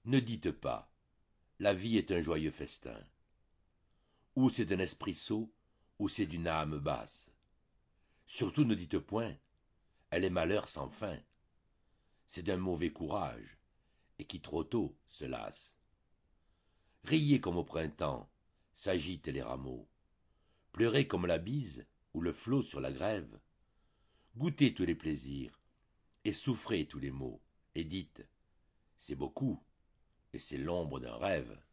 Ne dites pas, la vie est un joyeux festin. Ou c'est d'un esprit sot, ou c'est d'une âme basse. Surtout ne dites point, elle est malheur sans fin. C'est d'un mauvais courage, et qui trop tôt se lasse. Riez comme au printemps, s'agitent les rameaux. Pleurez comme la bise ou le flot sur la grève. Goûtez tous les plaisirs, et souffrez tous les maux, et dites, c'est beaucoup, et c'est l'ombre d'un rêve.